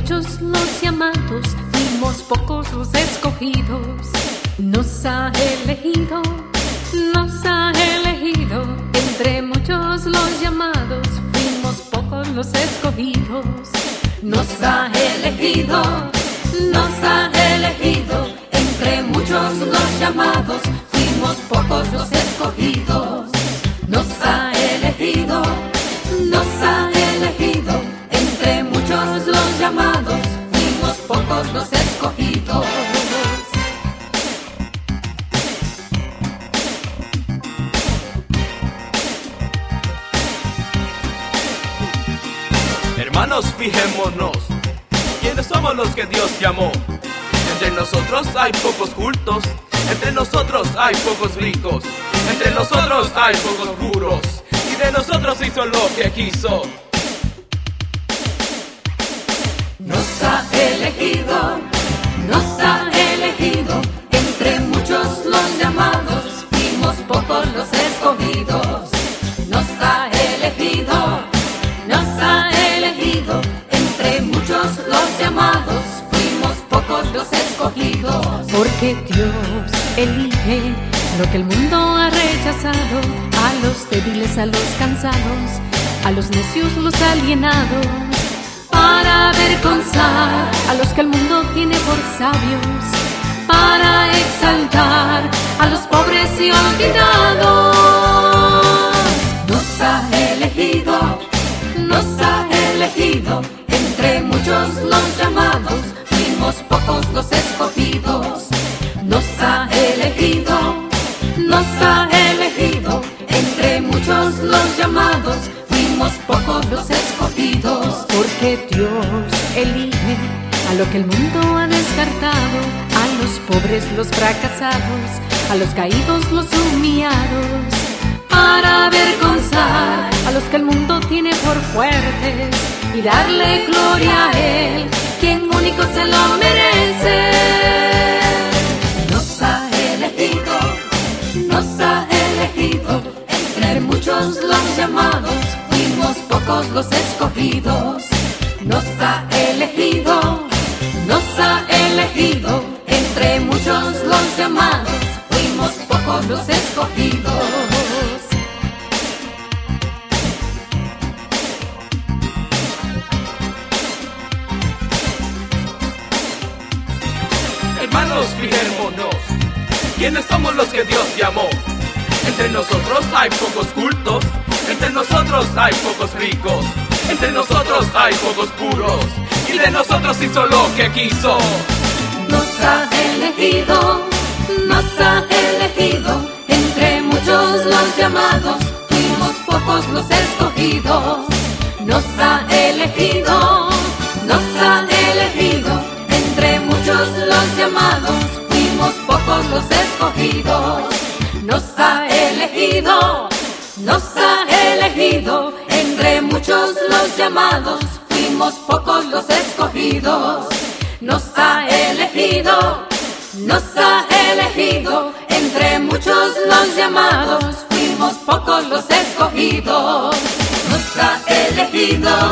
muchos los llamados, fuimos pocos los escogidos. Nos ha elegido, entre muchos los llamados, fuimos pocos los escogidos. Nos ha elegido, entre muchos los llamados, fuimos pocos los escogidos. Nos ha elegido, entre muchos los llamados, fuimos pocos los escogidos. Hermanos, fijémonos, ¿quiénes somos los que Dios llamó? Entre nosotros hay pocos cultos, entre nosotros hay pocos ricos, entre nosotros hay pocos puros, y de nosotros hizo lo que quiso. Nos ha elegido, entre muchos los llamados, fuimos pocos los escogidos. Nos ha elegido, entre muchos los llamados, fuimos pocos los escogidos. Porque Dios elige lo que el mundo ha rechazado, a los débiles, a los cansados, a los necios, los alienados, para avergonzar a los que el mundo tiene por sabios, para exaltar a los pobres y olvidados. Nos ha elegido, entre muchos los llamados, fuimos pocos los escogidos. Nos ha elegido, entre muchos los llamados, fuimos pocos los escogidos. Porque Dios elige a lo que el mundo ha descartado, a los pobres, los fracasados, a los caídos, los humillados, para avergonzar a los que el mundo tiene por fuertes y darle gloria a Él, quien único se lo merece. Nos ha elegido, entre muchos los llamados, fuimos pocos los escogidos. Nos ha elegido, entre muchos los llamados, fuimos pocos los escogidos. Hermanos, fijémonos, ¿quiénes somos los que Dios llamó? Entre nosotros hay pocos cultos, entre nosotros hay pocos ricos, entre nosotros hay pocos puros, y de nosotros hizo lo que quiso. Nos ha elegido, entre muchos los llamados, fuimos pocos los escogidos. Nos ha elegido, entre muchos los llamados, fuimos pocos los escogidos. Nos ha elegido, entre muchos los llamados, fuimos pocos los escogidos. Nos ha elegido, entre muchos los llamados, fuimos pocos los escogidos. Nos ha elegido,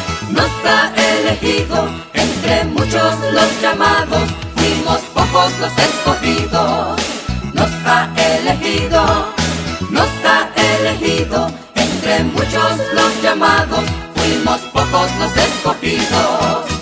entre muchos los llamados, fuimos pocos los escogidos. Nos ha elegido, entre muchos los llamados, fuimos pocos los escogidos.